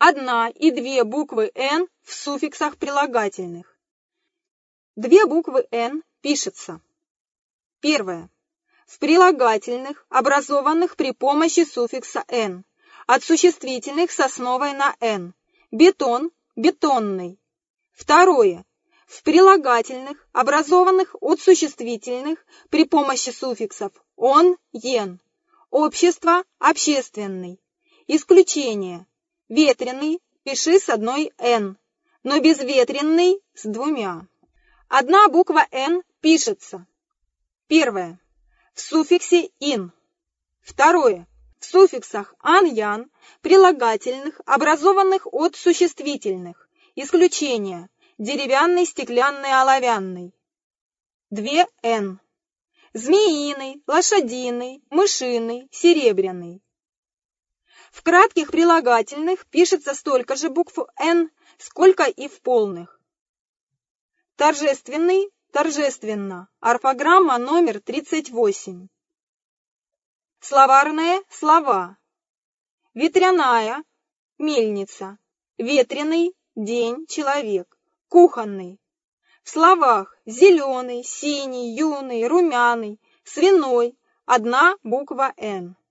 одна и две буквы «н» в суффиксах прилагательных. Две буквы «н» пишется. Первое. В прилагательных, образованных при помощи суффикса «н», от существительных с основой на «н». Бетон – бетонный. Второе. В прилагательных, образованных от существительных при помощи суффиксов «он», «ен». Общество – общественный. Исключение. Ветреный – пиши с одной «н», но безветренный – с двумя. Одна буква «н» пишется. Первое. В суффиксе «ин». Второе. В суффиксах «ан-ян», прилагательных, образованных от существительных. Исключение. Деревянный, стеклянный, оловянный. Две «н». Змеиный, лошадиный, мышиный, серебряный. В кратких прилагательных пишется столько же букв «н», сколько и в полных. Торжественный, торжественно. Орфограмма номер 38. Словарные слова. Ветряная – мельница. Ветреный – день, человек. Кухонный. В словах зеленый, синий, юный, румяный, свиной – одна буква «н».